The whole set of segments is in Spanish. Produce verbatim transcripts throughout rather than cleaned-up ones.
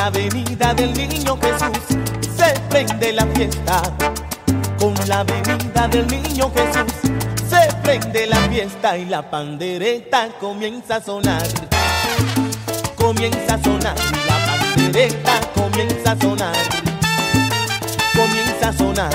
la venida del niño Jesús se prende la fiesta. Con la venida del niño Jesús se prende la fiesta y la pandereta comienza a sonar. Comienza a sonar y la pandereta comienza a sonar. Comienza a sonar.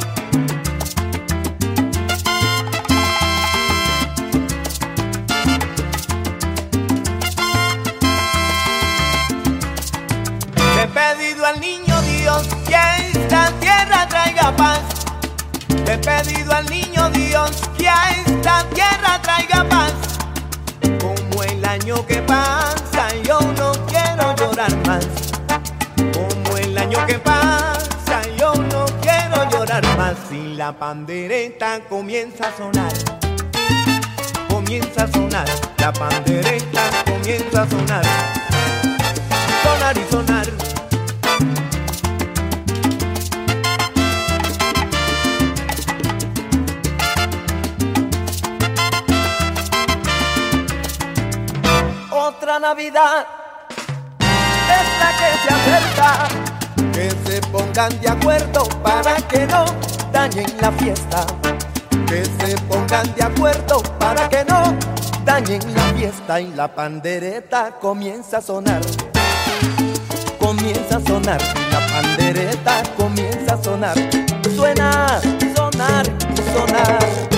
Le he pedido al niño Dios que a esta tierra traiga paz. Le he pedido al niño Dios que a esta tierra traiga paz. Como el año que pasa yo no quiero llorar más. Como el año que pasa yo no quiero llorar más. Y la pandereta comienza a sonar. Comienza a sonar. La pandereta comienza a sonar. Sonar y sonar. Otra Navidad es la que se acerca. Que se pongan de acuerdo para que no dañen la fiesta. Que se pongan de acuerdo para que no dañen la fiesta. Y la pandereta comienza a sonar. Comienza a sonar. La pandereta comienza a sonar. Suena, sonar y sonar.